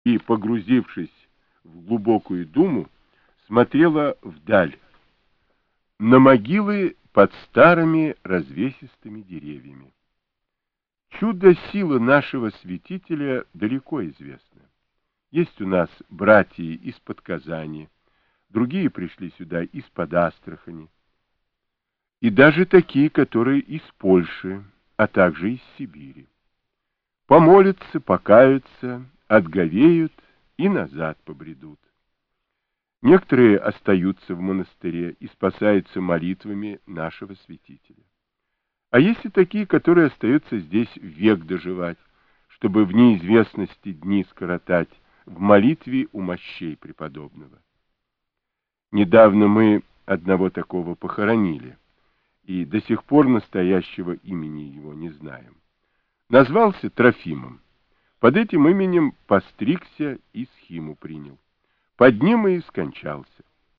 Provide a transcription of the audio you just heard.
и, погрузившись в глубокую думу, смотрела вдаль, на могилы под старыми развесистыми деревьями. Чудо-сила нашего святителя далеко известна. Есть у нас братья из-под Казани, другие пришли сюда из-под Астрахани, и даже такие, которые из Польши, а также из Сибири. Помолятся, покаются, отговеют и назад побредут. Некоторые остаются в монастыре и спасаются молитвами нашего святителя. А есть и такие, которые остаются здесь век доживать, чтобы в неизвестности дни скоротать в молитве у мощей преподобного. Недавно мы одного такого похоронили, и до сих пор настоящего имени его не знаем. Назвался Трофимом. Под этим именем постригся и схиму принял. Под ним и скончался.